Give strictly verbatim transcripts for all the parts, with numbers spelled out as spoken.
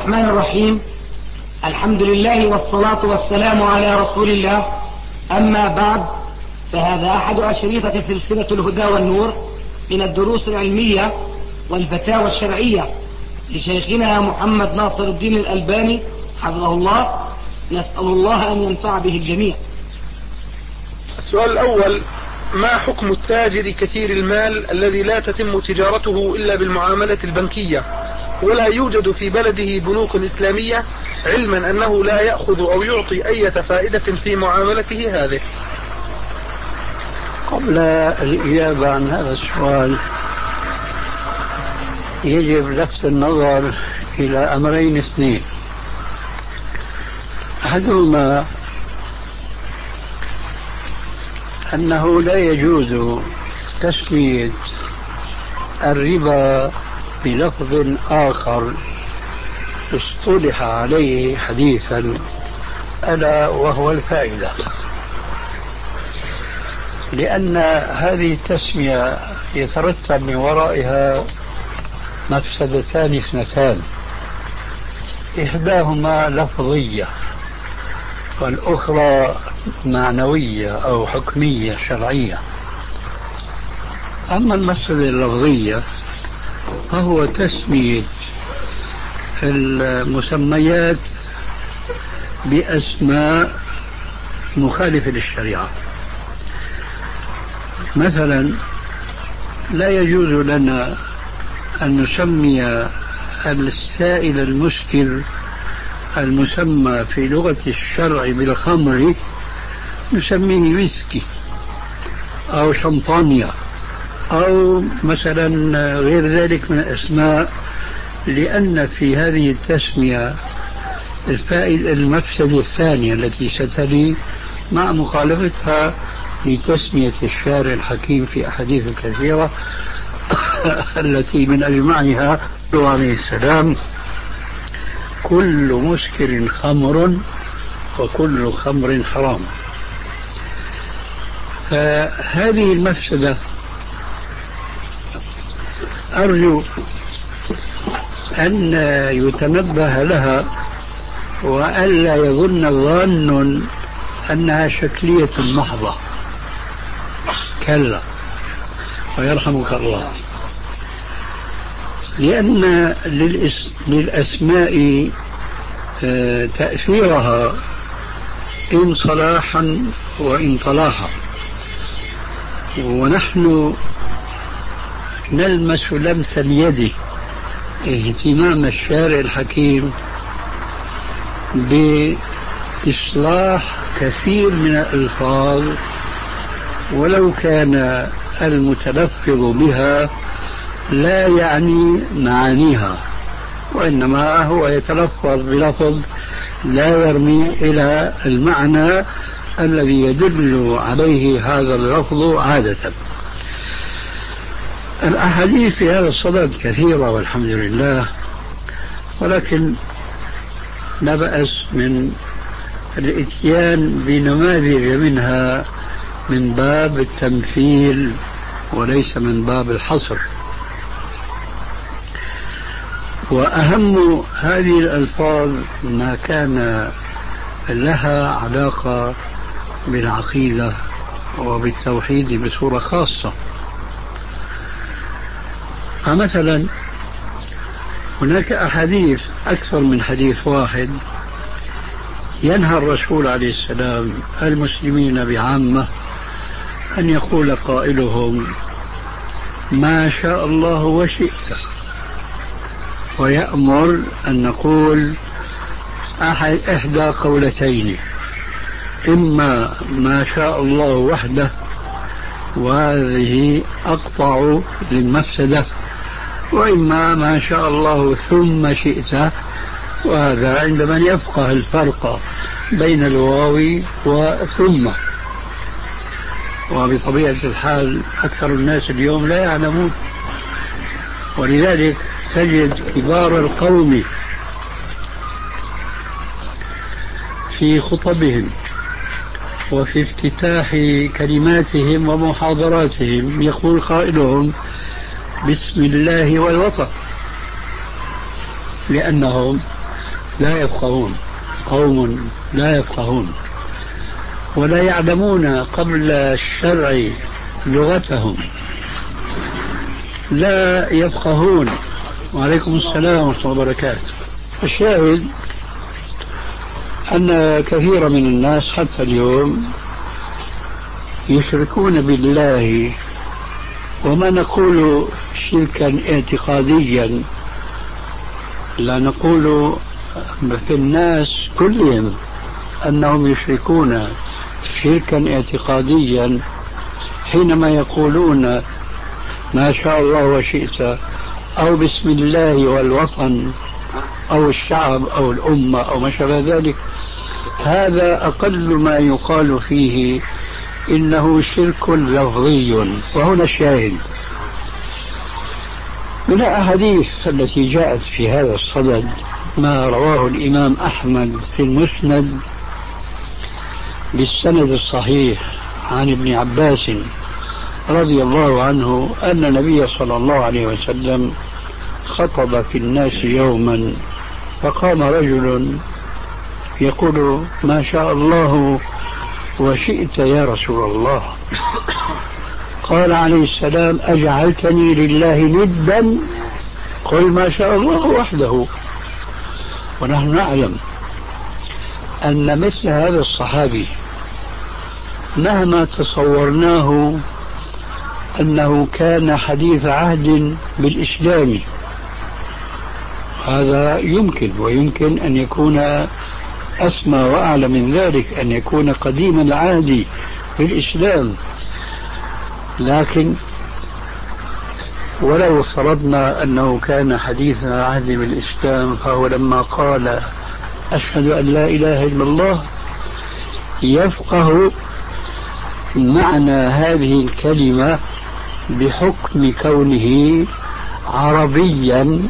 الرحمن الرحيم. الحمد لله والصلاة والسلام على رسول الله. أما بعد، فهذا أحد أشريطة سلسلة الهدى والنور من الدروس العلمية والفتاوى الشرعية لشيخنا محمد ناصر الدين الألباني حفظه الله. نسأل الله أن ينفع به الجميع. السؤال الأول: ما حكم التاجر كثير المال الذي لا تتم تجارته إلا بالمعاملة البنكية ولا يوجد في بلده بنوك إسلامية، علما أنه لا يأخذ أو يعطي أي فائدة في معاملته هذه؟ قبل الإجابة عن هذا السؤال يجب لفت النظر إلى أمرين اثنين. أحدهما أنه لا يجوز تسمية الربا بلفظ آخر اصطلح عليه حديثا، ألا وهو الفائدة، لأن هذه التسمية يترتب من ورائها مفسدتان اثنتان، إحداهما لفظية والأخرى معنوية أو حكمية شرعية. أما المفسدة اللفظية فهو تسمية المسميات بأسماء مخالفة للشريعة. مثلا لا يجوز لنا أن نسمي السائل المسكر المسمى في لغة الشرع بالخمر نسميه ويسكي أو شمبانيا أو مثلا غير ذلك من الأسماء، لأن في هذه التسمية الفائدة المفسدة الثانية التي ستلي مع مخالفتها لتسمية الشارع الحكيم في أحاديث كثيرة التي من أجمعها عليه السلام: كل مسكر خمر وكل خمر حرام. فهذه المفسدة أرجو أن يتنبه لها وألا يظن الظان أنها شكلية محضة، كلا ويرحمك الله، لأن للأسماء تأثيرها إن صلاحا وإن طلاحا، ونحن نلمس لمس اليد اهتمام الشارع الحكيم بإصلاح كثير من الألفاظ ولو كان المتلفظ بها لا يعني معانيها، وإنما هو يتلفظ بلفظ لا يرمي إلى المعنى الذي يدل عليه هذا اللفظ عادة. الأحاديث في هذا الصدد كثيرة والحمد لله، ولكن لا بأس من الإتيان بنماذج منها من باب التمثيل وليس من باب الحصر. وأهم هذه الألفاظ ما كان لها علاقة بالعقيدة وبالتوحيد بصورة خاصة. فمثلا هناك أحاديث أكثر من حديث واحد ينهى الرسول عليه السلام المسلمين بعامة أن يقول قائلهم ما شاء الله وشئت، ويأمر أن نقول أحد إحدى قولتين: إما ما شاء الله وحده وهذه أقطع للمفسدة، وإما ما شاء الله ثم شئت، وهذا عند من يفقه الفرق بين الواو وثم. وبطبيعة الحال أكثر الناس اليوم لا يعلمون، ولذلك تجد كبار القوم في خطبهم وفي افتتاح كلماتهم ومحاضراتهم يقول قائلهم بسم الله والوطن، لأنهم لا يفقهون، قوم لا يفقهون ولا يعلمون قبل الشرع لغتهم، لا يفقهون. وعليكم السلام ورحمة الله وبركاته. الشاهد أن كثير من الناس حتى اليوم يشركون بالله، وما نقول شركا اعتقاديا، لا نقول في الناس كلهم أنهم يشركون شركا اعتقاديا حينما يقولون ما شاء الله وشئت، أو بسم الله والوطن أو الشعب أو الأمة أو ما شابه ذلك. هذا أقل ما يقال فيه إنه شرك لفظي. وهنا الشاهد من الأحاديث التي جاءت في هذا الصدد ما رواه الإمام أحمد في المسند بالسند الصحيح عن ابن عباس رضي الله عنه أن النبي صلى الله عليه وسلم خطب في الناس يوما، فقام رجل يقول ما شاء الله وشئت يا رسول الله. قال عليه السلام أجعلتني لله ندا؟ قل ما شاء الله وحده. ونحن نعلم أن مثل هذا الصحابي مهما تصورناه أنه كان حديث عهد بالإسلام، هذا يمكن، ويمكن أن يكون أسمى وأعلى من ذلك، أن يكون قديم العهد بالإسلام. لكن ولو فرضنا أنه كان حديث عهد بالإسلام، فهو لما قال أشهد أن لا إله إلا الله يفقه معنى هذه الكلمة بحكم كونه عربيا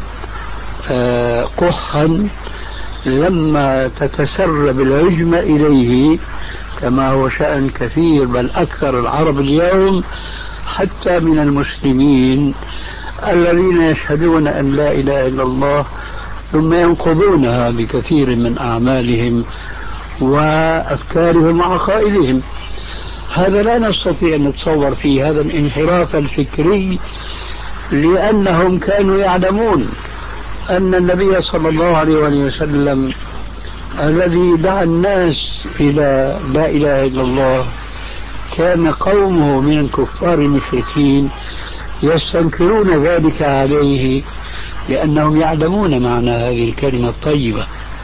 قحا لما تتسرب العجمة إليه، كما هو شأن كثير بل أكثر العرب اليوم حتى من المسلمين الذين يشهدون أن لا إله إلا الله ثم ينقضونها بكثير من أعمالهم وأفكارهم وعقائدهم. هذا لا نستطيع أن نتصور فيه هذا الانحراف الفكري، لأنهم كانوا يعلمون أن النبي صلى الله عليه وسلم الذي دعا الناس إلى لا إله إلا الله كان قومه من الكفار المشركين يستنكرون ذلك عليه، لأنهم يعلمون معنى هذه الكلمة الطيبة،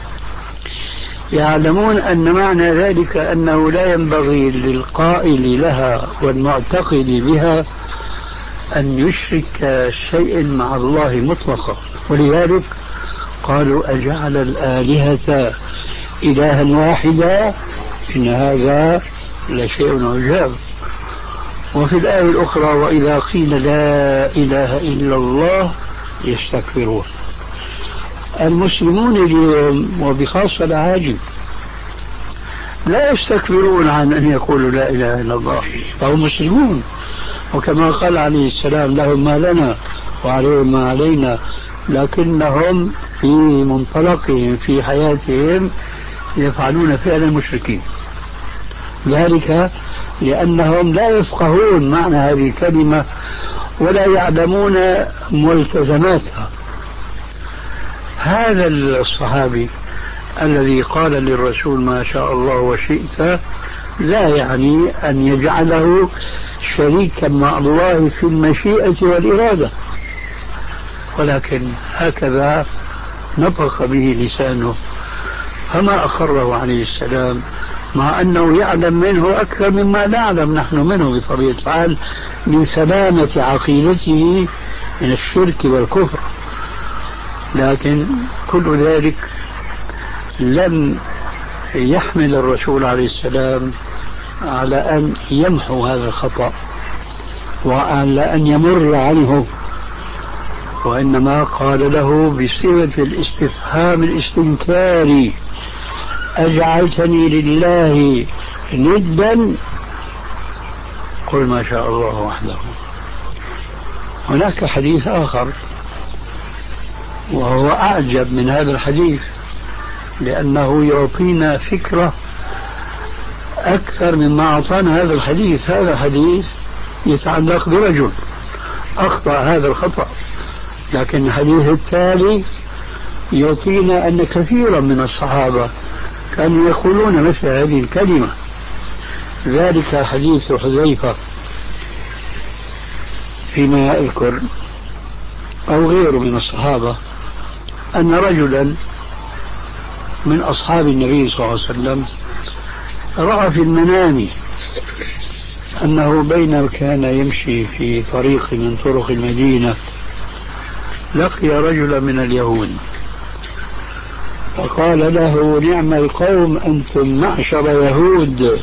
يعلمون أن معنى ذلك أنه لا ينبغي للقائل لها والمعتقد بها أن يشرك شيء مع الله مطلقا. ولذلك قالوا أجعل الآلهة إلها واحدا إن هذا لشيء عجاب. وفي الآية الأخرى وإذا قيل لا إله إلا الله يستكبرون. المسلمون اليوم وبخاصة العاجم لا يستكبرون عن أن يقولوا لا إله إلا الله، فهم مسلمون، وكما قال عليه السلام لهم ما لنا وعليهم ما علينا، لكنهم في منطلقهم في حياتهم يفعلون فعل المشركين، ذلك لأنهم لا يفقهون معنى هذه الكلمة ولا يعلمون ملتزماتها. هذا الصحابي الذي قال للرسول ما شاء الله وشئت لا يعني أن يجعله شريكا مع الله في المشيئة والإرادة، ولكن هكذا نطق به لسانه، فما أقره عليه السلام، مع أنه يعلم منه أكثر مما نعلم نحن منه بطبيعة الحال من سلامة عقيدته من الشرك والكفر. لكن كل ذلك لم يحمل الرسول عليه السلام على أن يمحو هذا الخطأ وعلى أن يمر عنه، وإنما قال له بصيغة الاستفهام الاستنكاري أجعلتني لله ندا؟ قل ما شاء الله وحده. هناك حديث آخر وهو أعجب من هذا الحديث، لأنه يعطينا فكرة أكثر مما أعطانا هذا الحديث. هذا الحديث يتعلق برجل أخطأ هذا الخطأ، لكن الحديث التالي يعطينا أن كثيرا من الصحابة كانوا يقولون مثل هذه الكلمة. ذلك حديث حذيفة فيما أذكر أو غيره من الصحابة أن رجلا من أصحاب النبي صلى الله عليه وسلم رأى في المنام أنه بين كان يمشي في طريق من طرق المدينة لقي رجلا من اليهود فقال له: نعم القوم أنتم معشر يهود،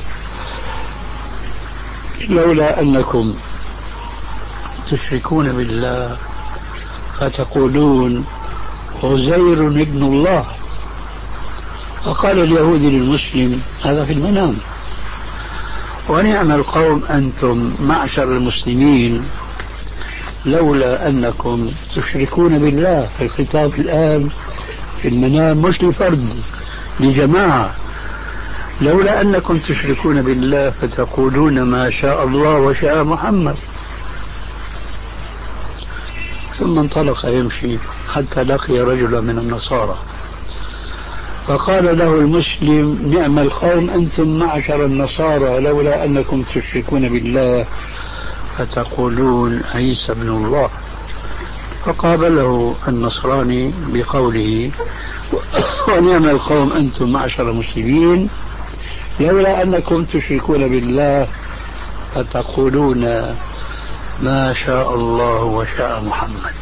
لولا أنكم تشركون بالله فتقولون عزير ابن الله. فقال اليهودي للمسلم هذا في المنام: ونعم القوم أنتم معشر المسلمين لولا أنكم تشركون بالله. الخطاب الآن في المنام مش لفرد، لجماعة. لولا أنكم تشركون بالله فتقولون ما شاء الله وشاء محمد. ثم انطلق يمشي حتى لقي رجلا من النصارى فقال له المسلم: نعم القوم أنتم معشر النصارى لولا أنكم تشركون بالله فتقولون عيسى ابن الله. فقابله النصراني بقوله: ونعم القوم أنتم معشر المسلمين لولا أنكم تشركون بالله فتقولون ما شاء الله وشاء محمد.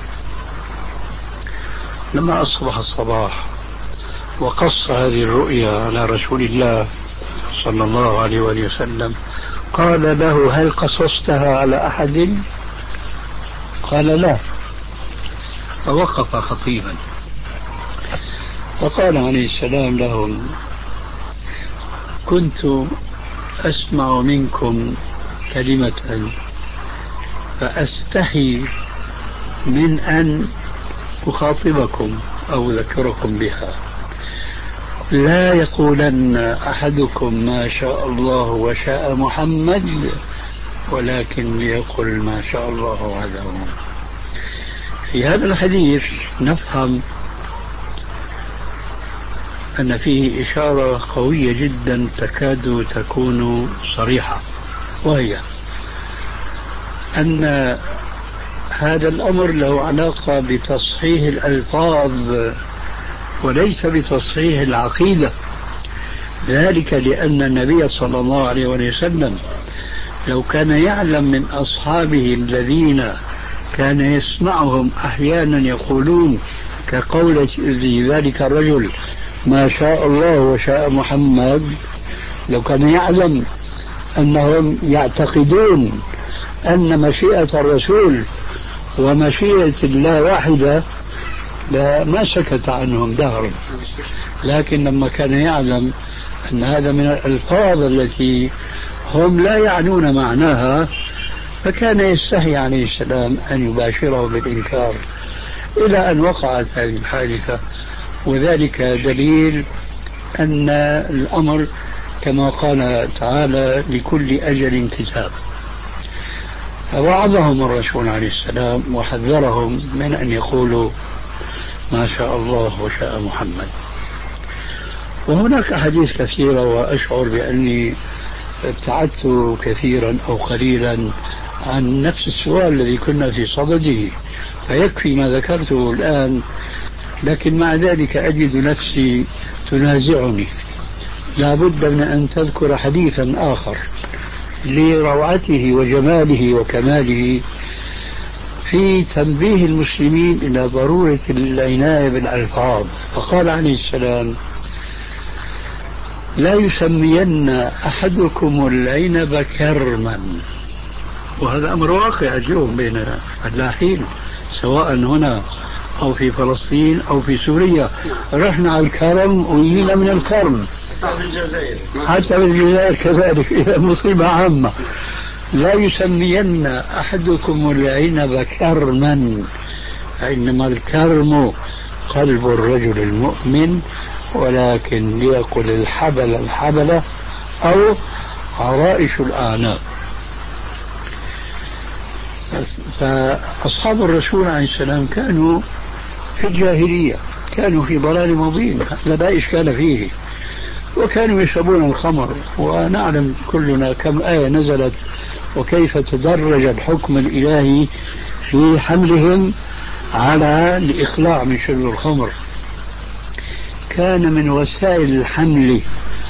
لما أصبح الصباح وقص هذه الرؤيا على رسول الله صلى الله عليه وآله وسلم قال له: هل قصصتها على أحد؟ قال: لا. فوقف خطيبا فقال عليه السلام لهم: كنت أسمع منكم كلمة فأستحي من أن أخاطبكم أو أذكركم بها. لا يقولن أحدكم ما شاء الله وشاء محمد، ولكن ليقل ما شاء الله وحده. في هذا الحديث نفهم أن فيه إشارة قوية جدا تكاد تكون صريحة، وهي أن هذا الأمر له علاقة بتصحيح الألفاظ وليس بتصحيح العقيدة. ذلك لأن النبي صلى الله عليه وسلم لو كان يعلم من أصحابه الذين كان يسمعهم أحيانا يقولون كقول ذلك الرجل ما شاء الله وشاء محمد، لو كان يعلم أنهم يعتقدون أن مشيئة الرسول ومشيئة الله واحدة ما سكت عنهم دهرا. لكن لما كان يعلم أن هذا من الألفاظ التي هم لا يعنون معناها فكان يستحي عليه السلام أن يباشره بالإنكار، إلى أن وقعت هذه الحادثة. وذلك دليل أن الأمر كما قال تعالى لكل أجل كتاب. فوعظهم الرسول عليه السلام وحذرهم من أن يقولوا ما شاء الله وشاء محمد. وهناك أحاديث كثيرة، وأشعر بأني ابتعدت كثيرا أو قليلا عن نفس السؤال الذي كنا في صدده، فيكفي ما ذكرته الآن. لكن مع ذلك أجد نفسي تنازعني، لا بد من أن تذكر حديثا آخر لروعته وجماله وكماله في تنبيه المسلمين إلى ضرورة العناية بالألفاظ. فقال عليه السلام: لا يسمين أحدكم العنب كرما. وهذا أمر واقع اليوم بين الفلاحين سواء هنا أو في فلسطين أو في سوريا. رحنا على الكرم ويجينا من الكرم، حتى في الجزائر كذلك، إلى مصيبة عامة. لا يسمين أحدكم العنب كرما، فإنما الكرم قلب الرجل المؤمن ولكن ليأكل الحبل الحبلة أو عرائش الأعناق. فأصحاب الرسول عليه السلام كانوا في الجاهلية، كانوا في ضلال مبين لا إشكال فيه، وكانوا يشربون الخمر، ونعلم كلنا كم آية نزلت وكيف تدرج الحكم الإلهي في حملهم على الإخلاع من شرب الخمر. كان من وسائل الحمل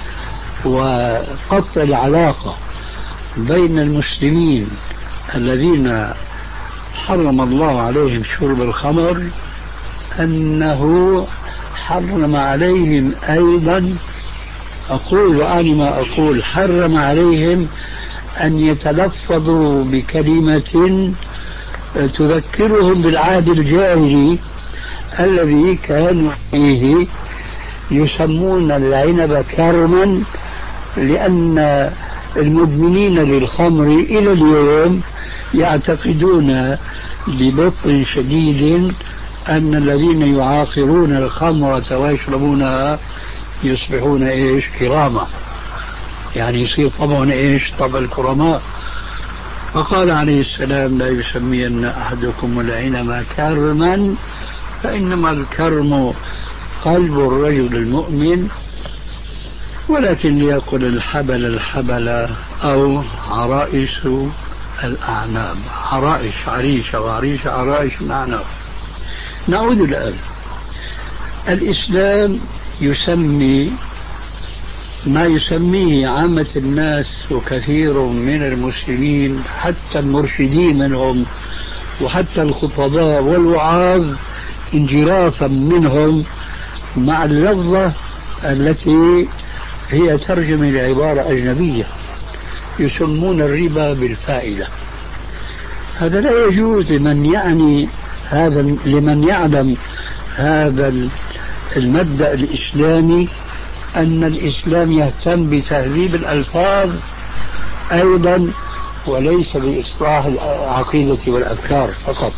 وقطع العلاقة بين المسلمين الذين حرم الله عليهم شرب الخمر أنه حرم عليهم أيضا، أقول وأعني ما أقول، حرم عليهم أن يتلفظوا بكلمة تذكرهم بالعهد الجاهلي الذي كانوا فيه يسمون العنب كرما، لأن المدمنين للخمر إلى اليوم يعتقدون ببطء شديد أن الذين يعاقرون الخمرة ويشربونها يصبحون إيش؟ كرامة، يعني يصير طبعا إيش؟ طبع الكرماء. فقال عليه السلام: لا يسمين أحدكم العنب كرما، فإنما الكرم قلب الرجل المؤمن، ولكن ليأكل الحبل الحبل أو عرائش الأعناب. عرائش عريشة، وعريش عرائش الأعناب. نعود الآن. الإسلام يسمي ما يسميه عامة الناس وكثير من المسلمين حتى المرشدين منهم وحتى الخطباء والوعاظ انجرافا منهم مع اللفظة التي هي ترجمة لعبارة أجنبية، يسمون الربا بالفائدة. هذا لا يجوز لمن يعني هذا، لمن يعلم هذا المبدأ الإسلامي، أن الإسلام يهتم بتهذيب الألفاظ أيضا وليس بإصلاح العقيدة والأفكار فقط.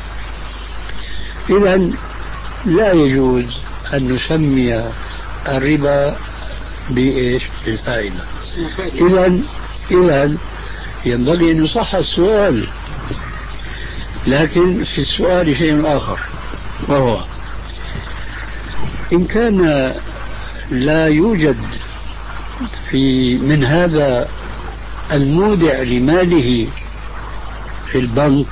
إذن لا يجوز أن نسمي الربا بإيش؟ بالفائدة. إذن إذن ينبغي أن يصح السؤال، لكن في السؤال شيء آخر، وهو إن كان لا يوجد في من هذا المودع لماله في البنك،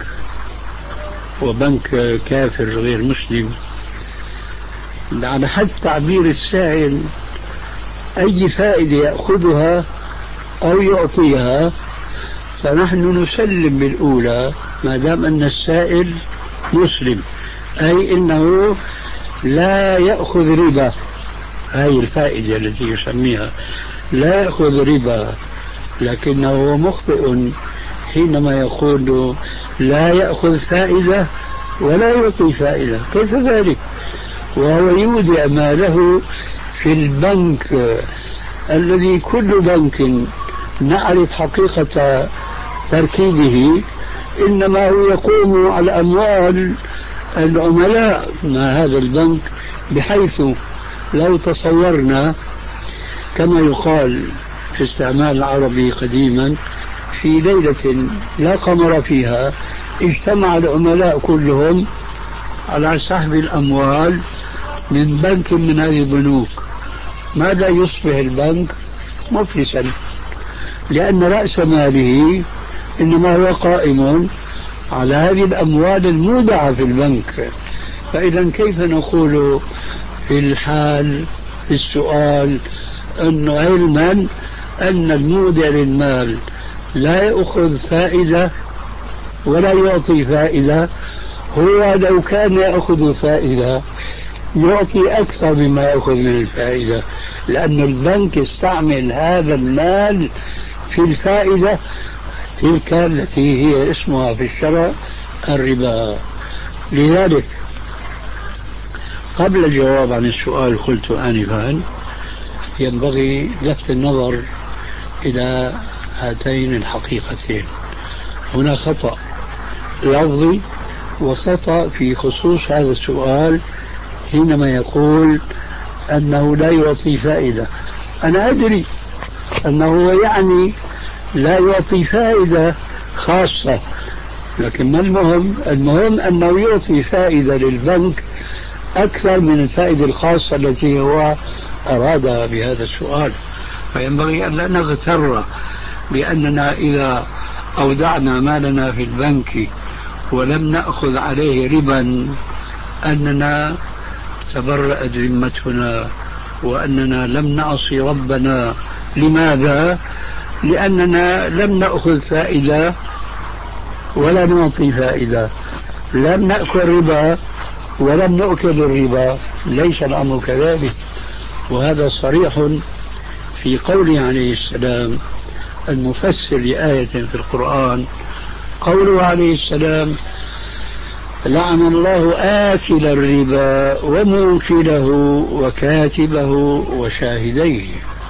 وبنك كافر غير مسلم، على حد تعبير السائل أي فائدة يأخذها أو يعطيها، فنحن نسلم بالأولى ما دام أن السائل مسلم، أي إنه لا يأخذ ربا. هذه الفائدة التي يسميها لا يأخذ ربا، لكنه مخطئ حينما يقول لا يأخذ فائدة ولا يعطي فائدة. كيف ذلك وهو يودع ماله في البنك الذي كل بنك نعرف حقيقة تركيبه، إنما هو يقوم على أموال العملاء مع هذا البنك، بحيث لو تصورنا كما يقال في استعمال العربي قديما في ليلة لا قمر فيها اجتمع العملاء كلهم على سحب الأموال من بنك من هذه البنوك، ماذا يصبح البنك؟ مفلسا، لأن رأس ماله إنما هو قائم على هذه الأموال المودعة في البنك. فإذا كيف نقول في الحال في السؤال أنه علما أن المودع للمال لا يأخذ فائدة ولا يعطي فائدة، هو لو كان يأخذ فائدة يعطي أكثر مما يأخذ من الفائدة، لأن البنك استعمل هذا المال في الفائدة تلك التي هي اسمها في الشرع الربا. لذلك قبل الجواب عن السؤال قلت آنفا ينبغي لفت النظر إلى هاتين الحقيقتين. هنا خطأ لفظي وخطأ في خصوص هذا السؤال حينما يقول أنه لا يعطي فائدة. أنا أدري أنه يعني لا يعطي فائدة خاصة، لكن ما المهم؟ المهم أنه يعطي فائدة للبنك أكثر من الفائدة الخاصة التي هو أرادها بهذا السؤال. فينبغي أن لا نغتر بأننا إذا أودعنا مالنا في البنك ولم نأخذ عليه ربا أننا تبرأت ذمتنا وأننا لم نعصي ربنا. لماذا؟ لأننا لم نأخذ فائدة ولا نعطي فائدة، لم نأكل ربا ولم نأكل الربا. ليس الأمر كذلك، وهذا صريح في قوله عليه السلام المفسر لآية في القرآن، قوله عليه السلام: لعن الله آكل الربا وموكله وكاتبه وشاهديه.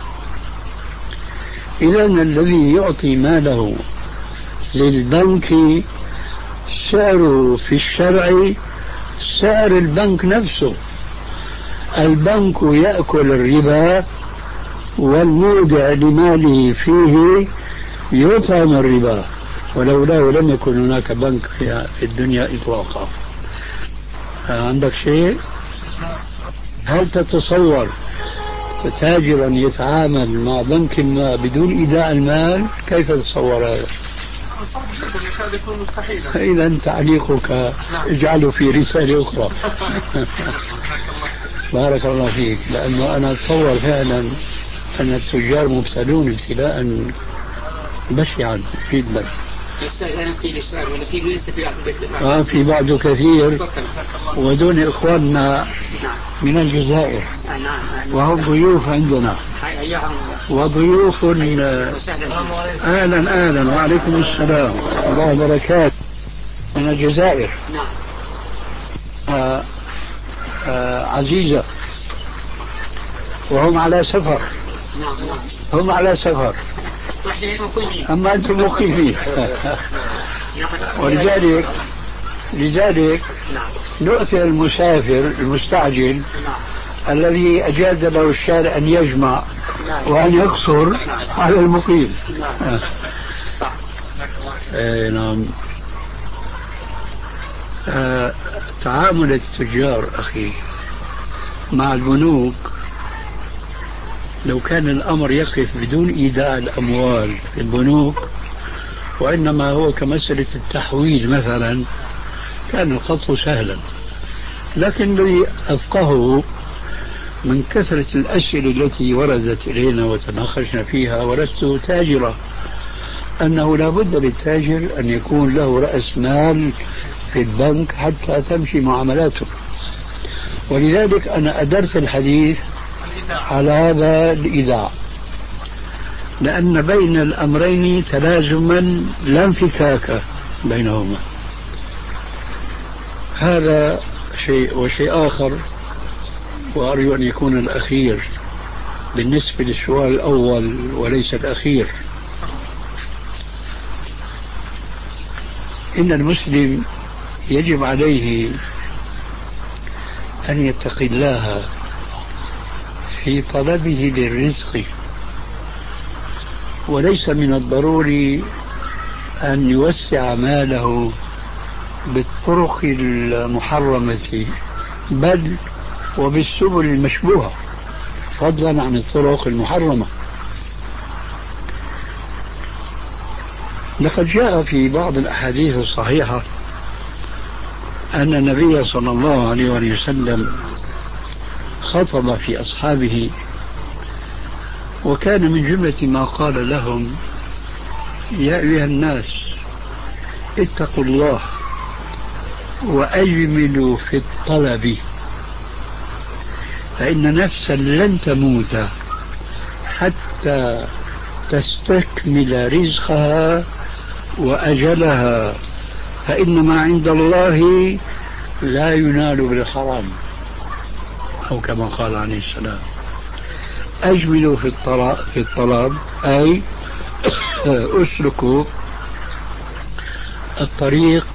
إذن الذي يعطي ماله للبنك سعره في الشرع سعر البنك نفسه. البنك يأكل الربا والمودع لماله فيه يطعم الربا، ولولاه لم يكن هناك بنك في الدنيا إطلاقا. عندك شيء؟ هل تتصور تاجرا يتعامل مع بنك ما بدون إيداع المال؟ كيف تتصور هذا؟ صعب جدا، يكاد يكون مستحيلا. إذا تعليقك اجعله في رسالة أخرى. بارك الله فيك، لأنه أنا أتصور فعلا أن التجار مبتلون ابتلاء بشعا جدا. آه في بعض كثير، ودون إخواننا من الجزائر وهم ضيوف عندنا وضيوف. أهلا أهلا وعليكم السلام الله وبركاته من الجزائر. آه آه عزيزة، وهم على سفر. هم على سفر أما أنتم مقيمين. ولذلك لذلك نؤثر المسافر المستعجل الذي أجاز له الشارع أن يجمع وأن يقصر على المقيم. آه نعم. آه تعامل التجار أخي مع البنوك، لو كان الأمر يقف بدون إيداع الأموال في البنوك وإنما هو كمسألة التحويل مثلا، كان الخط سهلا. لكن الذي أفقهه من كثرة الأسئلة التي وردت إلينا وتناقشنا فيها، ولست تاجرا، أنه لا بد للتاجر أن يكون له رأس مال في البنك حتى تمشي معاملاته. ولذلك أنا أدرت الحديث على هذا الإيداع، لأن بين الأمرين تلازما لا انفكاك بينهما. هذا شيء. وشيء آخر وأرجو أن يكون الأخير بالنسبة للسؤال الأول وليس الأخير، إن المسلم يجب عليه أن يتقي الله في طلبه للرزق، وليس من الضروري أن يوسع ماله بالطرق المحرمة بل وبالسبل المشبوهة، فضلا عن الطرق المحرمة. لقد جاء في بعض الأحاديث الصحيحة أن النبي صلى الله عليه وسلم خطب في أصحابه، وكان من جملة ما قال لهم: يا أيها الناس اتقوا الله وأجملوا في الطلب، فإن نفسا لن تموت حتى تستكمل رزقها وأجلها، فإن ما عند الله لا ينال بالحرام، أو كما قال عليه السلام. أجملوا في الطلب, في الطلب أي أسلكوا الطريق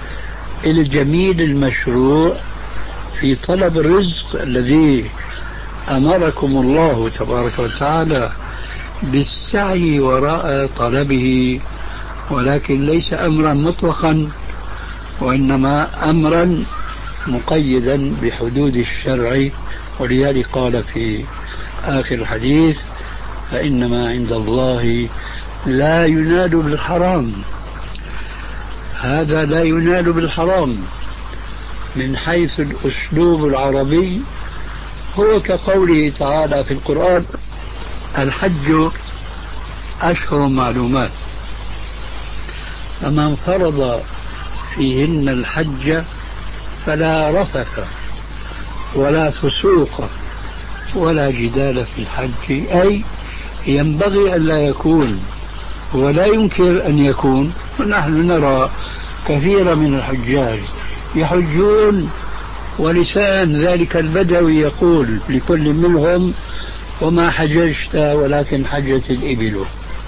الجميل المشروع في طلب الرزق الذي أمركم الله تبارك وتعالى بالسعي وراء طلبه، ولكن ليس أمرا مطلقا، وإنما أمرا مقيدا بحدود الشرع. ولذلك قال في آخر الحديث: فإنما عند الله لا ينال بالحرام. هذا لا ينال بالحرام من حيث الأسلوب العربي هو كقوله تعالى في القرآن: الحج أشهر معلومات، فمن فرض فيهن الحج فلا رفث ولا فسوق ولا جدال في الحج، أي ينبغي أن لا يكون ولا يمكن أن يكون. ونحن نرى كثيرا من الحجاج يحجون ولسان ذلك البدوي يقول لكل منهم: وما حججت ولكن حجت الإبل.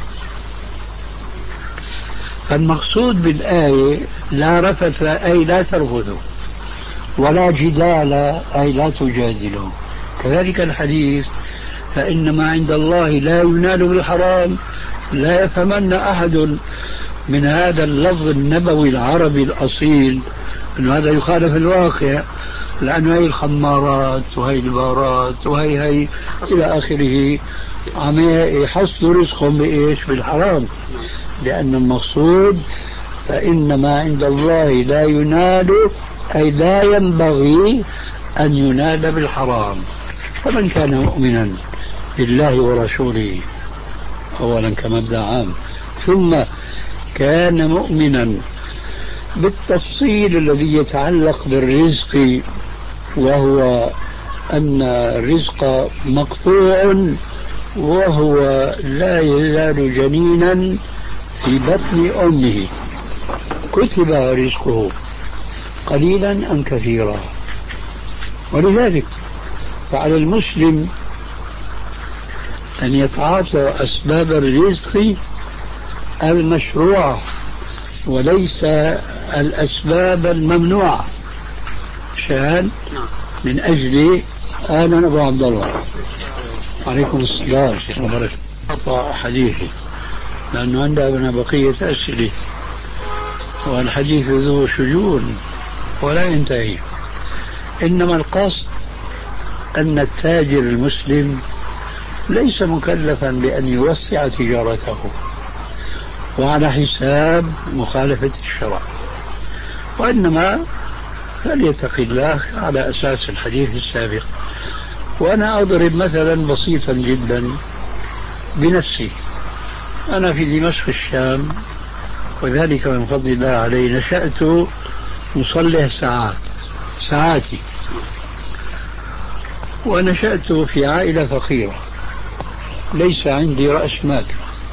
فالمقصود بالآية لا رفث أي لا ترفثوا، ولا جدال أي لا تجادلوا. كذلك الحديث: فإنما عند الله لا ينال بالحرام، لا يفهمن أحد من هذا اللفظ النبوي العربي الأصيل أن هذا يخالف الواقع، لأن هي الخمارات وهي البارات وهي هي إلى آخره عم يحصلوا رزقهم بإيش؟ بالحرام. لأن المقصود فإنما عند الله لا ينال أي لا ينبغي أن ينال بالحرام. فمن كان مؤمنا بالله ورسوله أولا كمبدأ عام، ثم كان مؤمنا بالتفصيل الذي يتعلق بالرزق، وهو أن الرزق مقطوع وهو لا يزال جنينا في بطن أمه، كتب رزقه قليلا أم كثيرا. ولذلك فعلى المسلم أن يتعاطى أسباب الرزق المشروعة وليس الأسباب الممنوعة، شان من أجل آمن أبو عبد الله عليكم السلام شيخ مبارك قطع حديثي، لأنه عندنا بقية أسئلة والحديث ذو شجون ولا ينتهي. إنما القصد أن التاجر المسلم ليس مكلفا بأن يوسع تجارته وعلى حساب مخالفة الشرع، وإنما فليتق الله على أساس الحديث السابق. وأنا أضرب مثلا بسيطا جدا بنفسي. أنا في دمشق الشام، وذلك من فضل الله علي، نشأت مصلح ساعات ساعاتي، ونشأت في عائلة فقيرة ليس عندي رأس مال،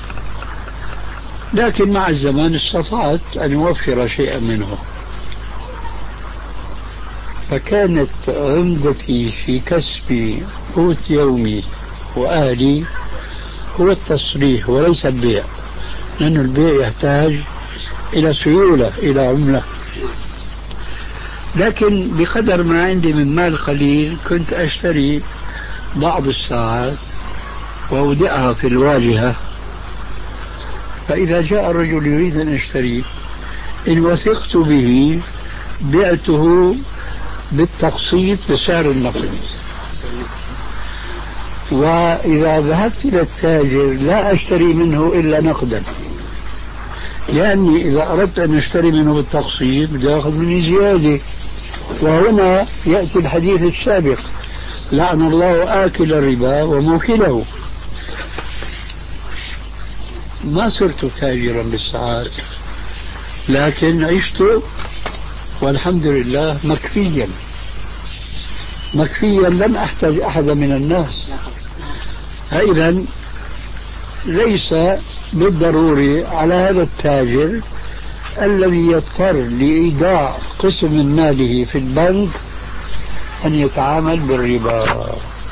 لكن مع الزمان استطعت أن أوفر شيئا منه. فكانت عمدتي في كسب قوت يومي وأهلي هو التصريح وليس البيع، لأن البيع يحتاج إلى سيولة، إلى عملة. لكن بقدر ما عندي من مال قليل كنت أشتري بعض الساعات وأودعها في الواجهة، فإذا جاء الرجل يريد أن يشتري إن وثقت به بعته بالتقسيط بسعر النقد، وإذا ذهبت إلى التاجر لا أشتري منه إلا نقدا، لأني إذا أردت أن أشتري منه بالتقسيط بدي أخذ مني زيادة. وهنا يأتي الحديث السابق: لعن الله آكل الربا وموكله. ما صرت تاجرا بالساعات، لكن عشت والحمد لله مكفيا مكفيا لم أحتاج أحدا من الناس. فإذا ليس بالضروري على هذا التاجر الذي يضطر لإيداع قسم من ماله في البنك أن يتعامل بالربا.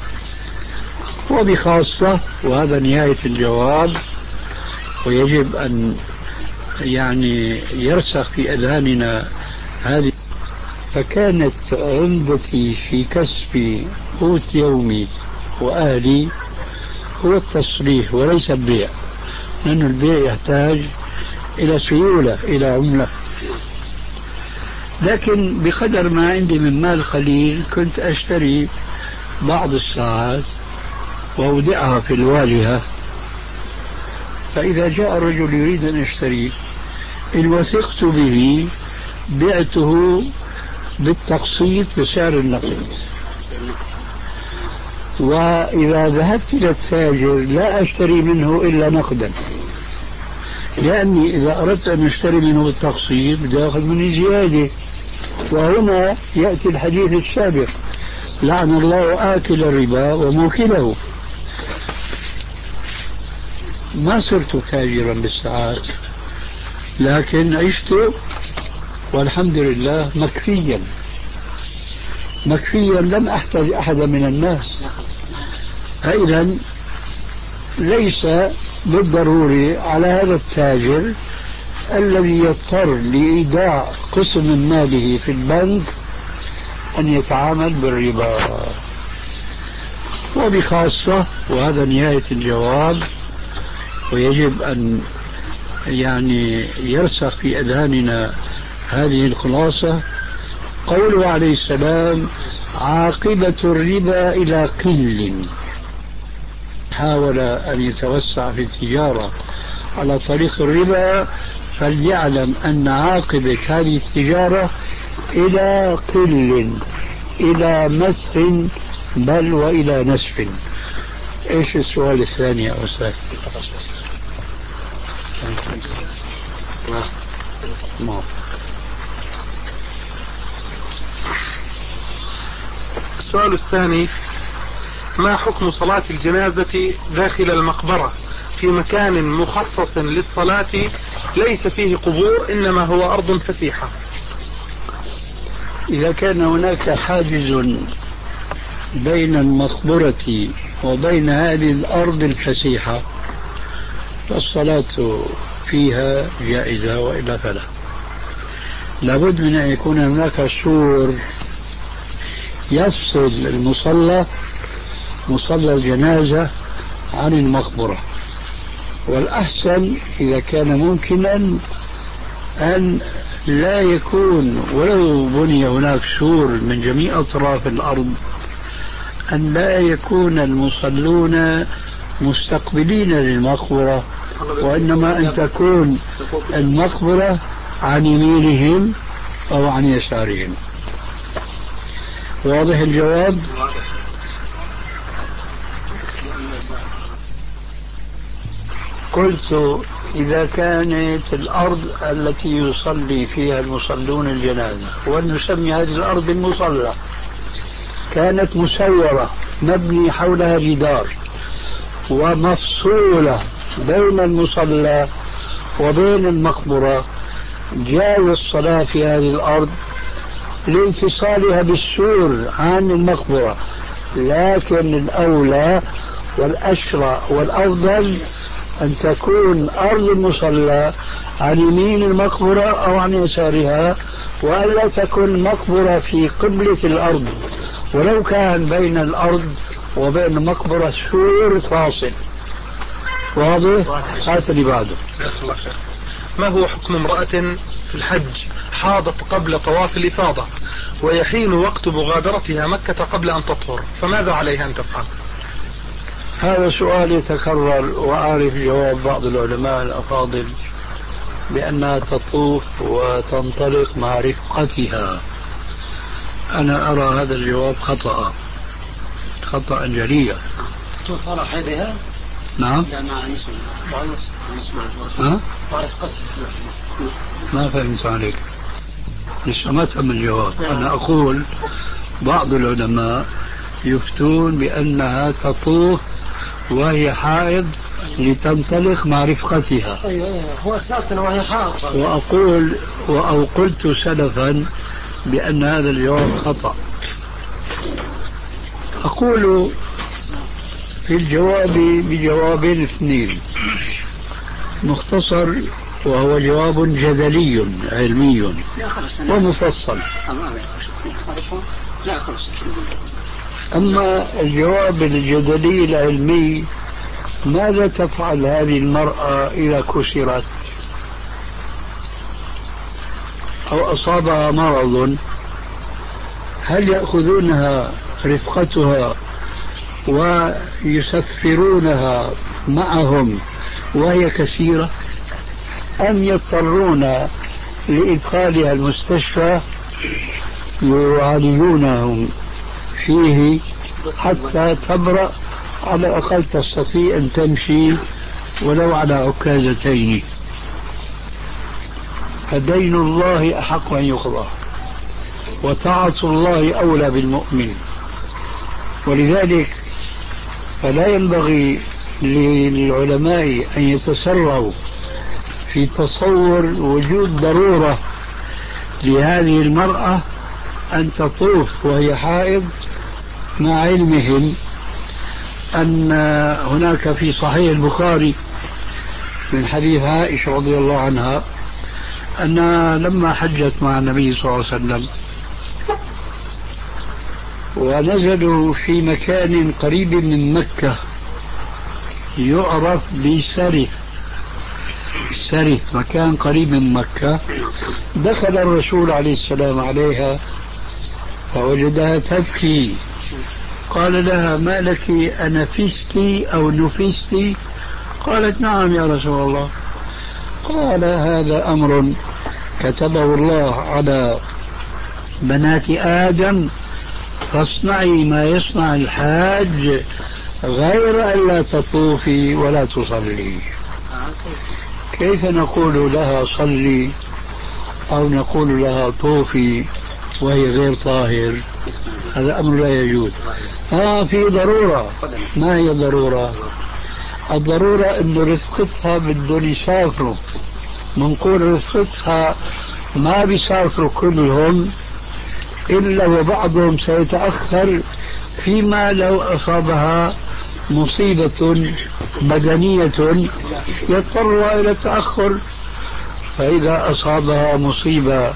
وبخاصة، وهذا نهاية الجواب ويجب أن يعني يرسخ في أذهاننا هذه، فكانت عمدتي في كسب قوت يومي وأهلي هو التصريح وليس البيع، لأن البيع يحتاج إلى سيولة، إلى عملة. لكن بقدر ما عندي من مال قليل كنت أشتري بعض الساعات وأودعها في الواجهة، فإذا جاء رجل يريد أن يشتري إن وثقت به بعته بالتقسيط بسعر النقد، وإذا ذهبت إلى التاجر لا أشتري منه إلا نقدا، لأني إذا أردت أن أشتري منه بالتقسيط بدي أخذ مني زيادة. وهنا يأتي الحديث السابق: لعن الله آكل الربا وموكله. ما صرت تاجرا بالساعات، لكن عشت والحمد لله مكفيا مكفيا لم أحتاج أحدا من الناس. فإذا ليس بالضروري على هذا التاجر الذي يضطر لإيداع قسم من ماله في البنك أن يتعامل بالربا. وبخاصة، وهذا نهاية الجواب ويجب أن يعني يرسخ في أذهاننا هذه الخلاصة، قوله عليه السلام: عاقبة الربا إلى قل. حاول أن يتوسع في التجارة على طريق الربا، فليعلم أن عاقبة هذه التجارة إلى قل، إلى مسخ بل وإلى نسف. إيش السؤال الثاني يا أستاذ؟ السؤال الثاني: ما حكم صلاة الجنازة داخل المقبرة في مكان مخصص للصلاة ليس فيه قبور إنما هو أرض فسيحة؟ إذا كان هناك حاجز بين المقبرة وبين هذه الأرض الفسيحة فالصلاة فيها جائزة، وإلا فلا. لابد من أن يكون هناك سور يفصل المصلى مصلى الجنازة عن المقبرة، والأحسن إذا كان ممكنا أن لا يكون، ولو بني هناك سور من جميع أطراف الأرض، أن لا يكون المصلون مستقبلين للمقبرة، وإنما أن تكون المقبرة عن يمينهم أو عن يسارهم. واضح الجواب؟ قلت: إذا كانت الأرض التي يصلي فيها المصلون الجنازة، ونسمي هذه الأرض بالمصلى، كانت مسورة مبني حولها جدار ومفصولة بين المصلى وبين المقبرة، جاز الصلاة في هذه الأرض لانفصالها بالسور عن المقبرة، لكن الأولى والأشرع والأفضل أن تكون أرض المصلى عن يمين المقبرة أو عن يسارها، وألا تكون المقبرة في قبلة الأرض، ولو كان بين الأرض وبين المقبرة سور فاصل. واضح؟ هذا اللي بعده. ما هو حكم امرأة في الحج حاضت قبل طواف الإفاضة ويحين وقت مغادرتها مكة قبل أن تطهر، فماذا عليها أن تفعل؟ هذا سؤال يتكرر، وأعرف جواب بعض العلماء الأفاضل بأنها تطوف وتنطلق مع رفقتها. أنا أرى هذا الجواب خطأ خطأ جليا. تطوف على حيدها؟ نعم. لا، مع نسوة. مع نسوة. ها؟ مع رفقتها. ما فهمت عليك، لسه ما تم الجواب. أنا أقول بعض العلماء يفتون بأنها تطوف وهي حائض لتنطلق مع رفقتها. أيوة هو سألتنا وهي حائض. وأقول أو قلت سلفا بأن هذا الجواب خطأ. أقول في الجواب بجوابين اثنين: مختصر وهو جواب جدلي علمي ومفصل. أما الجواب الجدلي العلمي، ماذا تفعل هذه المرأة إذا كسرت أو أصابها مرض؟ هل يأخذونها رفقتها ويسفرونها معهم وهي كثيرة، أم يضطرون لإدخالها المستشفى يعالجونهم فيه حتى تبرأ، على الأقل تستطيع أن تمشي ولو على عكازتين؟ فدين الله أحق أن يقضى، وطاعة الله أولى بالمؤمن. ولذلك فلا ينبغي للعلماء أن يتسرعوا في تصور وجود ضرورة لهذه المرأة أن تطوف وهي حائض، مع علمهم أن هناك في صحيح البخاري من حديث عائشة رضي الله عنها أنها لما حجت مع النبي صلى الله عليه وسلم ونزلوا في مكان قريب من مكة يعرف بسرف، سرف مكان قريب من مكة، دخل الرسول عليه السلام عليها فوجدها تبكي، قال لها: ما لك، أنفستي أو نفستي؟ قالت: نعم يا رسول الله. قال: هذا أمر كتبه الله على بنات آدم، فاصنعي ما يصنع الحاج غير أن لا تطوفي ولا تصلي. كيف نقول لها صلي أو نقول لها طوفي وهي غير طاهر؟ هذا أمر لا يجوز. آه في ضرورة. ما هي الضرورة؟ الضرورة أن رفقتها بدهم يسافروا، منقول رفقتها ما بيسافروا كلهم إلا وبعضهم سيتأخر، فيما لو أصابها مصيبة بدنية يضطر إلى التأخر. فإذا أصابها مصيبة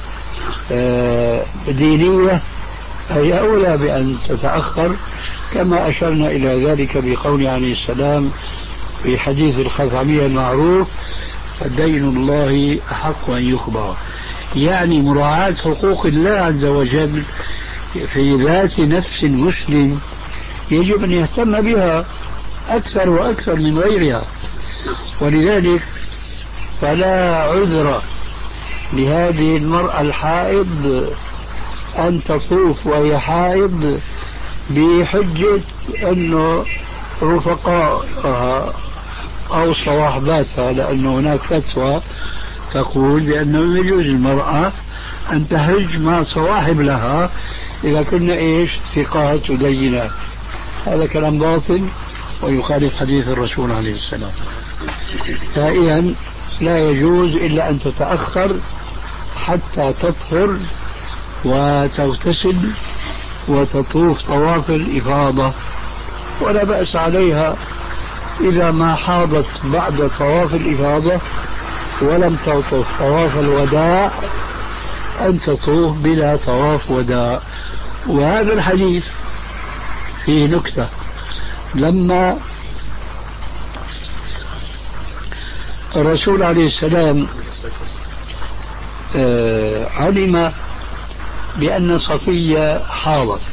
دينية فهي أولى بأن تتأخر، كما أشرنا إلى ذلك بقول عليه السلام في حديث الخثعمية المعروف: فدين الله أحق أن يقضى. يعني مراعاة حقوق الله عز وجل في ذات نفس المسلم يجب أن يهتم بها أكثر وأكثر من غيرها. ولذلك فلا عذر لهذه المرأة الحائض أن تطوف وهي حائض بحجة أنه رفقائها أو صواحباتها، لأن هناك فتوى تقول بأنه يجوز المرأة أن تحج مع صواحب لها إذا كنا إيش ثقات ودينات. هذا كلام باطل ويخالف حديث الرسول عليه السلام. فإذن لا يجوز إلا أن تتأخر حتى تطهر وتغتسل وتطوف طواف الإفاضة، ولا بأس عليها إذا ما حاضت بعد طواف الإفاضة ولم تطوف طواف الوداع أن تطوف بلا طواف وداع. وهذا الحديث فيه نكتة: لما الرسول عليه السلام علم بأن صفية حاضت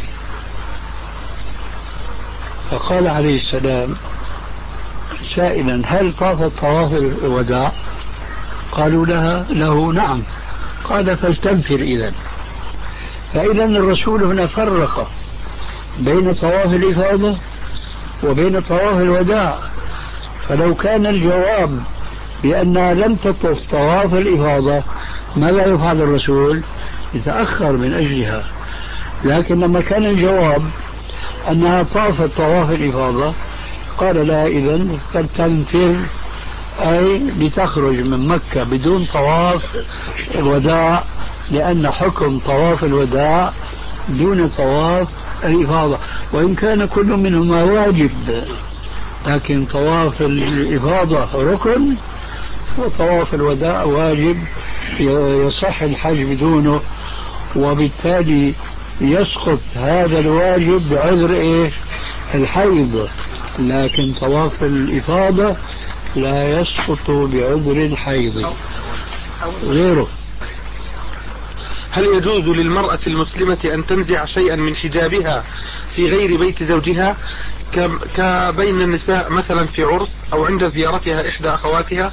فقال عليه السلام سائلا: هل طافت طواف الوداع؟ قالوا لها له: نعم. قال: فلتنفر إذن. فإذا الرسول هنا فرق بين طواف الإفاضة وبين طواف الوداع. فلو كان الجواب بأنها لم تطف طواف الإفاضة ماذا يفعل الرسول؟ يتأخر من أجلها. لكن لما كان الجواب أنها طافت طواف الإفاضة قال لها: إذن فلتنفر، أي لتخرج من مكة بدون طواف الوداع، لأن حكم طواف الوداع دون طواف الإفاضة، وإن كان كل منهما واجب، لكن طواف الإفاضة ركن وطواف الوداع واجب يصح الحج بدونه. وبالتالي يسقط هذا الواجب بعذر إيه؟ الحيض، لكن طواف الإفاضة لا يسقط بعذر الحيض غيره. هل يجوز للمرأة المسلمة أن تنزع شيئا من حجابها في غير بيت زوجها كبين النساء مثلا في عرس أو عند زيارتها إحدى أخواتها؟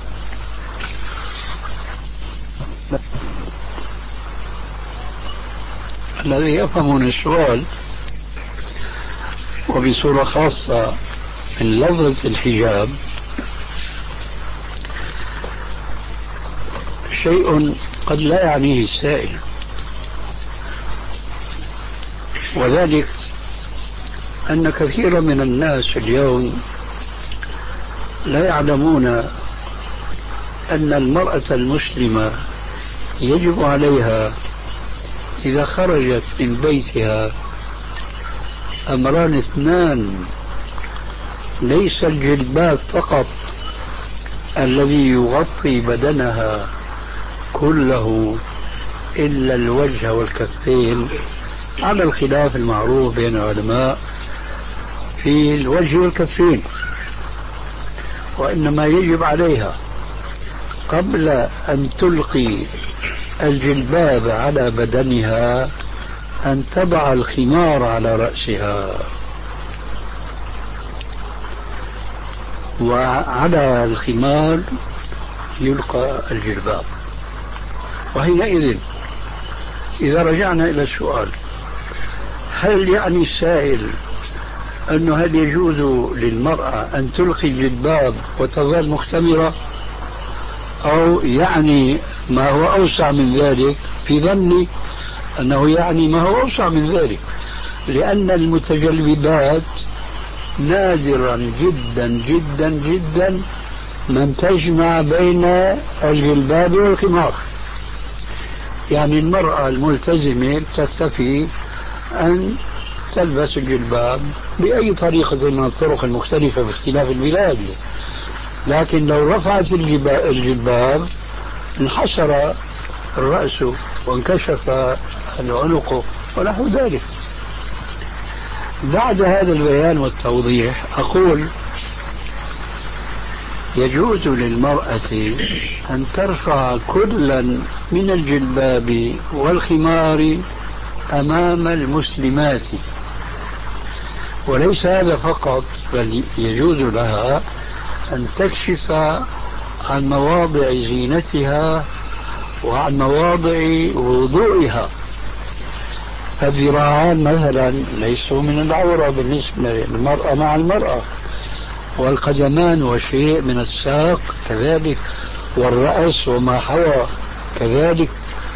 الذي يفهمون السؤال وبصورة خاصة من لفظة الحجاب شيء قد لا يعنيه السائل، وذلك أن كثيرا من الناس اليوم لا يعلمون أن المرأة المسلمة يجب عليها إذا خرجت من بيتها أمران اثنان: ليس الجلباب فقط الذي يغطي بدنها كله إلا الوجه والكفين، على الخلاف المعروف بين العلماء في الوجه والكفين، وإنما يجب عليها قبل أن تلقي الجلباب على بدنها أن تضع الخمار على رأسها، وعلى الخمار يلقى الجلباب. وحينئذ إذا رجعنا إلى السؤال، هل يعني السائل أنه هل يجوز للمرأة أن تلقي الجلباب وتظل مختمرة، أو يعني ما هو أوسع من ذلك؟ في ظني أنه يعني ما هو أوسع من ذلك، لأن المتجلبات نادرا جدا جدا جدا من تجمع بين الجلباب والخمار. يعني المرأة الملتزمة تكتفي أن تلبس الجلباب بأي طريقة من الطرق المختلفة باختلاف البلاد، لكن لو رفعت الجلباب انحسر الرأس وانكشف العنق ونحو ذلك. بعد هذا البيان والتوضيح أقول يجوز للمرأة أن ترفع كلا من الجلباب والخمار أمام المسلمات، وليس هذا فقط، بل يجوز لها أن تكشف عن مواضع زينتها وعن مواضع وضوئها. الذراعان مثلا ليسوا من العورة بالنسبة للمرأة مع المرأة، والقدمان وشيء من الساق كذلك، والرأس وما حوى كذلك.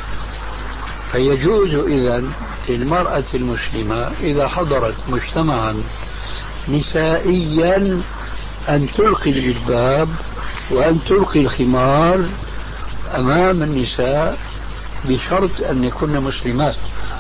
فيجوز إذن للمرأة المسلمة إذا حضرت مجتمعا نسائيا أن تلقي الجلباب وأن تلقي الخمار أمام النساء بشرط أن يكون مسلمات.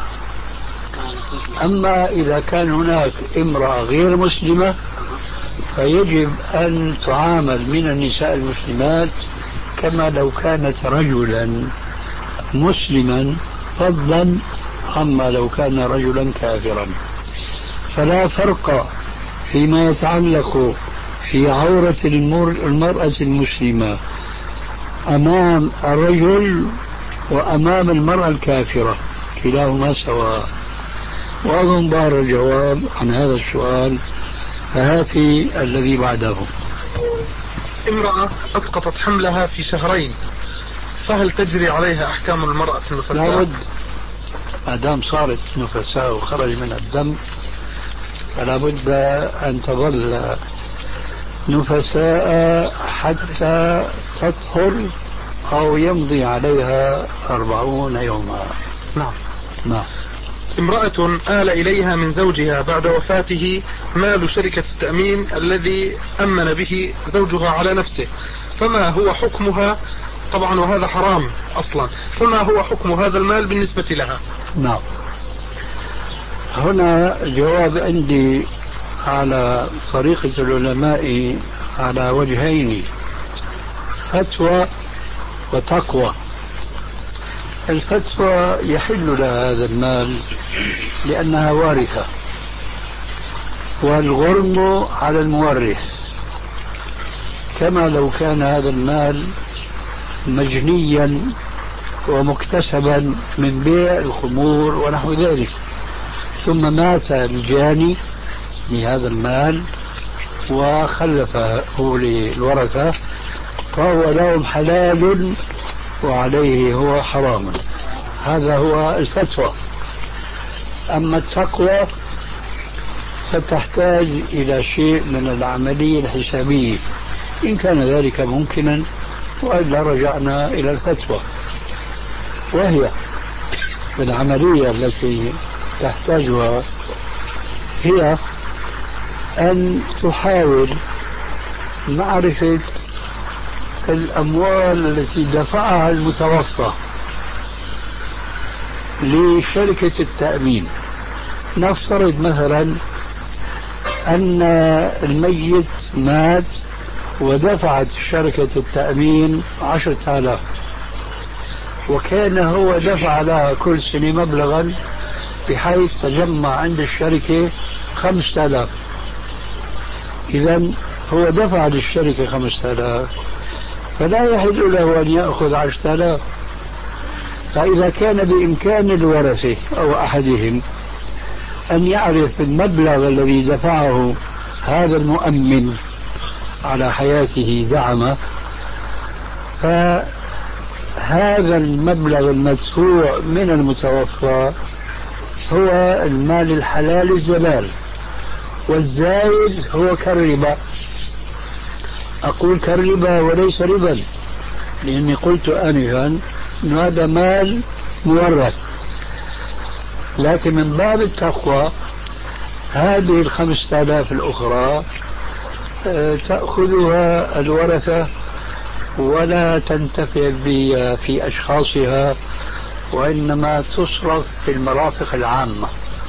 أما إذا كان هناك امرأة غير مسلمة فيجب أن تعامل من النساء المسلمات كما لو كانت رجلا مسلما، فضلا عما لو كان رجلا كافرا. فلا فرق فيما يتعلق في عورة المرأة المسلمة أمام الرجل وأمام المرأة الكافرة، كلاهما سواء. وأظن ظهر الجواب عن هذا السؤال، فهاتي الذي بعده. امرأة أسقطت حملها في شهرين، فهل تجري عليها أحكام المرأة النفساء؟ لابد، ما دام صارت نفساء وخرج من الدم فلا بد أن تظل نفساء حتى تطهر أو يمضي عليها أربعون يوما. نعم. نعم. امرأة آل إليها من زوجها بعد وفاته مال شركة التأمين الذي أمن به زوجها على نفسه، فما هو حكمها؟ طبعا وهذا حرام أصلا، فما هو حكم هذا المال بالنسبة لها؟ نعم. هنا جواب عندي على طريقة العلماء على وجهين: فتوى وتقوى. الفتوى يحل لها هذا المال لأنها وارثة، والغرم على المورث، كما لو كان هذا المال مجنيا ومكتسبا من بيع الخمور ونحو ذلك، ثم مات الجاني لهذا المال وخلفه للورثة، فهو لهم حلال وعليه هو حرام. هذا هو الفتوى. أما التقوى فتحتاج إلى شيء من العملية الحسابية، إن كان ذلك ممكنا، وإلا رجعنا إلى الفتوى، وهي العملية التي تحتاجها هي أن تحاول معرفة الأموال التي دفعها المتوفى لشركة التأمين. نفترض مثلا أن الميت مات ودفعت شركة التأمين عشرة آلاف، وكان هو دفع لها كل سنة مبلغا بحيث تجمع عند الشركة خمسة آلاف. إذن هو دفع للشركة خمسة آلاف، فلا يحل له أن يأخذ عشرة آلاف. فإذا كان بإمكان الورثة أو أحدهم أن يعرف المبلغ الذي دفعه هذا المؤمن على حياته زعمه، فهذا المبلغ المدفوع من المتوفى هو المال الحلال الزلال، والزايد هو كالربا. أقول كالربا وليس ربا، لأني قلت آنفا أن هذا مال مورث، لكن من باب التقوى هذه الخمسة آلاف الأخرى تأخذها الورثة ولا تنتفع بها في أشخاصها، وإنما تصرف في المرافق العامة.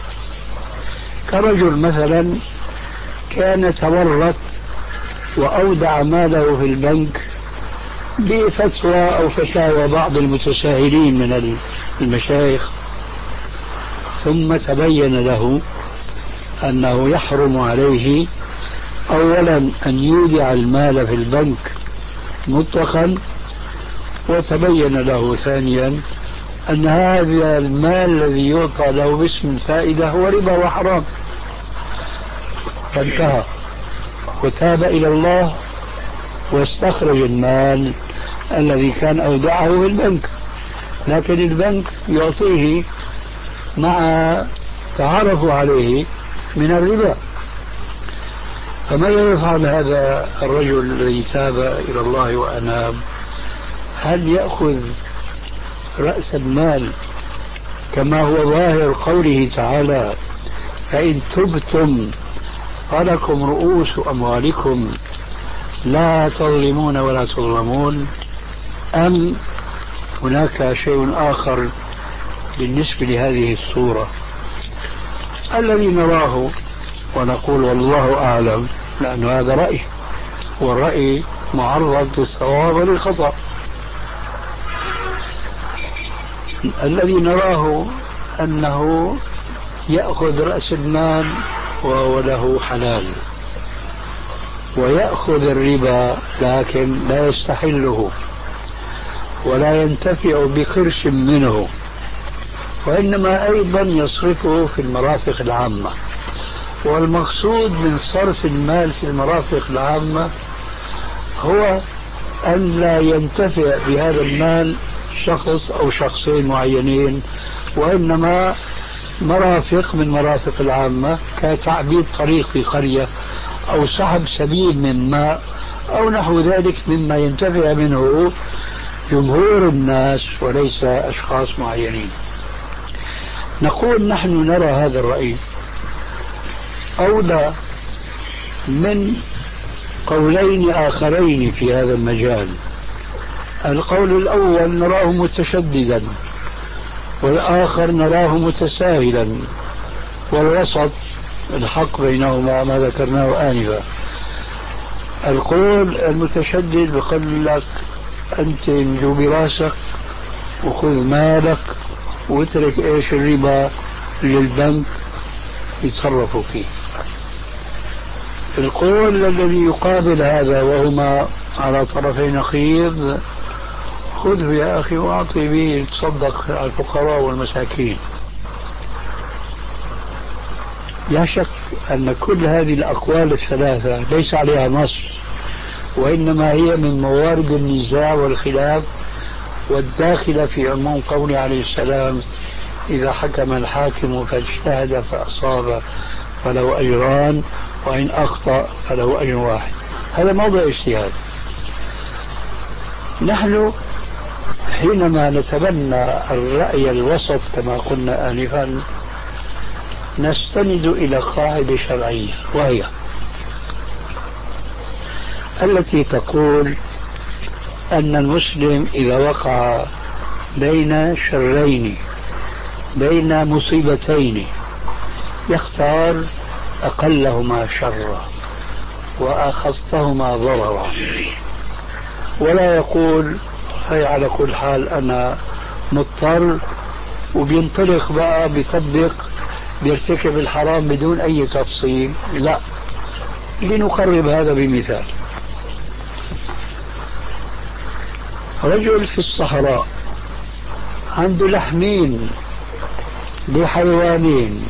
كرجل مثلا كان تورط وأودع ماله في البنك بفتوى أو فتاوى بعض المتساهلين من المشايخ، ثم تبين له أنه يحرم عليه أولا أن يودع المال في البنك مطلقا، وتبين له ثانيا أن هذا المال الذي يعطى له باسم الفائدة هو ربا وحرام، فانتهى وتاب إلى الله واستخرج المال الذي كان أودعه في البنك، لكن البنك يعطيه مع تعرفوا عليه من الربا. فماذا يفعل هذا الرجل الذي تاب إلى الله وأناب؟ هل يأخذ رأس المال كما هو ظاهر قوله تعالى فإن تبتم فلكم رؤوس أموالكم لا تظلمون ولا تظلمون، أم هناك شيء آخر بالنسبة لهذه الصورة؟ الذي نراه ونقول والله أعلم، لأن هذا رأي، والرأي معرض للصواب وللخطأ. الذي نراه أنه يأخذ رأس المال وهو له حلال، ويأخذ الربا لكن لا يستحله ولا ينتفع بقرش منه، وإنما أيضا يصرفه في المرافق العامة. والمقصود من صرف المال في المرافق العامة هو أن لا ينتفع بهذا المال شخص أو شخصين معينين، وإنما مرافق من مرافق العامة كتعبيد طريق في قرية أو سحب سبيل من ماء أو نحو ذلك مما ينتفع منه جمهور الناس وليس أشخاص معينين. نقول نحن نرى هذا الرأي أولى من قولين آخرين في هذا المجال. القول الأول نراه متشددا، والآخر نراه متساهلا، والوسط الحق بينهما ما ذكرناه آنفا. القول المتشدد بيقول لك أنت انجو براسك وخذ مالك واترك إيش الربا للبنك يتصرفوا فيه. القول الذي يقابل هذا وهما على طرفي نقيض: خذه يا أخي وأعطي به تصدق على الفقراء والمساكين. لا شك أن كل هذه الأقوال الثلاثة ليس عليها نص، وإنما هي من موارد النزاع والخلاف والداخلة في عموم قوله عليه السلام: إذا حكم الحاكم فاجتهد فأصاب فله أجران وإن أخطأ فله أجر واحد. هذا موضع اجتهاد. نحن حينما نتبنى الرأي الوسط كما قلنا آنفا نستند إلى قاعدة شرعية، وهي التي تقول أن المسلم إذا وقع بين شرين، بين مصيبتين، يختار أقلهما شرا وأخفهما ضررا، ولا يقول هي على كل حال أنا مضطر، وبينطلق بقى بيطبق بيرتكب الحرام بدون أي تفصيل. لا، لنقرب هذا بمثال: رجل في الصحراء عنده لحمين لحيوانين،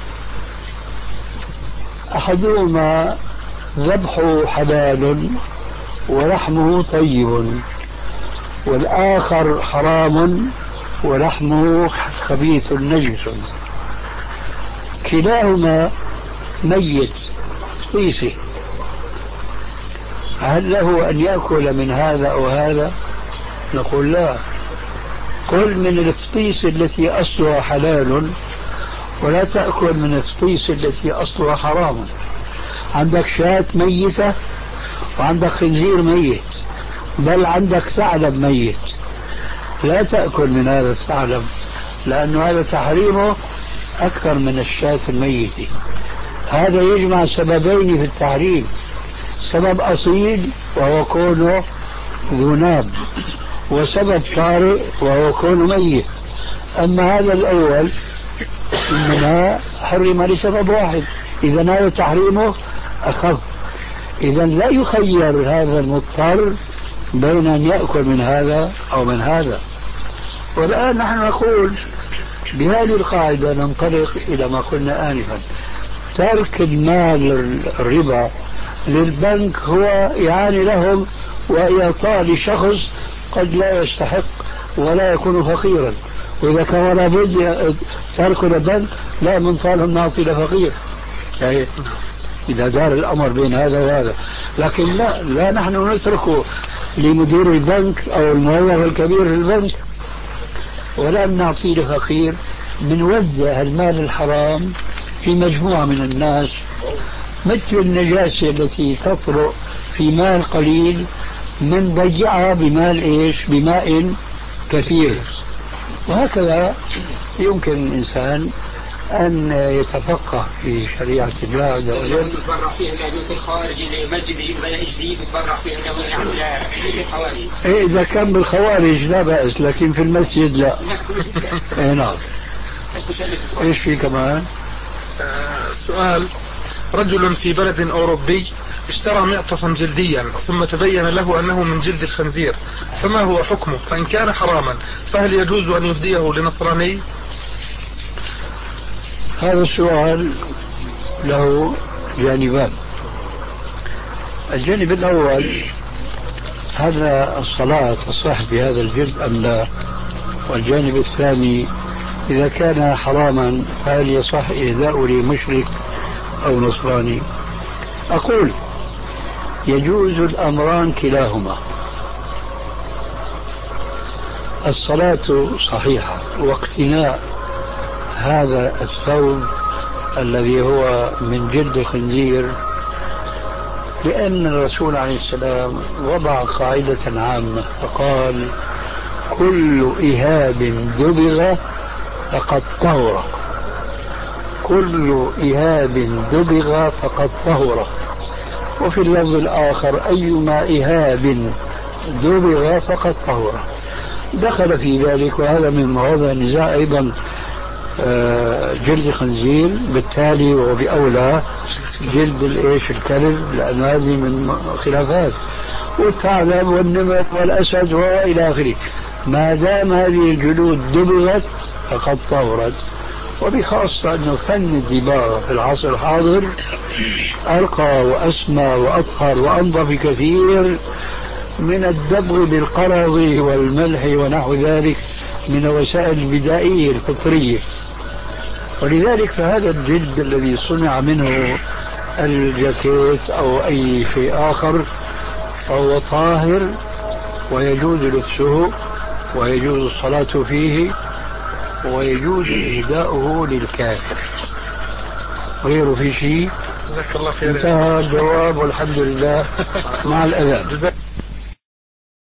أحدهما ذبحه حلال ولحمه طيب، والآخر حرام ولحمه خبيث نجس، كلاهما ميت فطيسه، هل له أن يأكل من هذا أو هذا؟ نقول لا، كل من الفطيس التي أصلها حلال ولا تأكل من الفطيس التي أصلها حرام. عندك شاة ميتة وعندك خنزير ميت، بل عندك ثعلب ميت، لا تأكل من هذا الثعلب لأن هذا تحريمه أكثر من الشاة الميتة. هذا يجمع سببين في التحريم: سبب أصيل وهو كونه ذناب، وسبب طارئ وهو كونه ميت. أما هذا الأول منها حرم لسبب واحد، إذا هذا تحريمه أخف. إذا لا يخير هذا المضطر بين أن يأكل من هذا أو من هذا. والآن نحن نقول بهذه القاعدة ننطلق إلى ما قلنا آنفا: ترك المال الربا للبنك هو إعانة لهم وإعطاء لشخص قد لا يستحق ولا يكون فقيرا، وإذا كان لابد ترك البنك لا من طالهم نعطي لفقير، يعني إذا دار الأمر بين هذا وهذا. لكن لا, لا نحن نتركه لمدير البنك أو الموظف الكبير في البنك ولا نعطي لفقير، بنوزع المال الحرام في مجموعة من الناس مثل النجاسة التي تطرق في مال قليل من ضيعها بمال إيش؟ بماء كثير. وهكذا يمكن الإنسان أن يتفقه في شريعة الله عز وجل. يتبرع فيه اللاجوت الخوارج المسجد يبنى جديد يتبرع فيه انه يعمل الخوارج. إيه إذا كان بالخوارج لا بأس، لكن في المسجد لا. إيه نعم. إيش في كمان؟ آه سؤال: رجل في بلد أوروبي اشترى معطفا جلديا ثم تبين له أنه من جلد الخنزير، فما هو حكمه؟ فإن كان حراما فهل يجوز أن يهديه لنصراني؟ هذا السؤال له جانبان. الجانب الأول: هذا الصلاة تصح بهذا الجلد أم لا؟ والجانب الثاني: إذا كان حراما فهل يصح إهداء لمشرك أو نصراني؟ أقول يجوز الأمران كلاهما. الصلاة صحيحة، واقتناء هذا الثوب الذي هو من جلد الخنزير، لأن الرسول عليه السلام وضع قاعدة عامة فقال: كل إهاب دبغ فقد طهر، كل إهاب دبغ فقد طهر. وفي اللفظ الآخر: أيما إهاب دبغ فقد طهر. دخل في ذلك، وهذا من مواضع النزاع أيضا جلد خنزير، بالتالي وبأولى جلد الايش الكلب، لأن هذه من خلافات، والثعلب والنمر والأسد وإلى آخره. ما دام هذه الجلود دبغت فقد طهرت. وبخاصة أنه فن الدباغة في العصر الحاضر أرقى وأسمى وأطهر وأنظف بكثير من الدبغ بالقرض والملح ونحو ذلك من الوسائل البدائية الفطرية. ولذلك فهذا الجلد الذي صنع منه الجاكيت أو أي شيء آخر فهو طاهر ويجوز لبسه ويجوز الصلاة فيه ويجوز إهداؤه للكافر. غيره في شيء؟ جزاك الله خير. انتهى الجواب والحمد لله مع الأذان.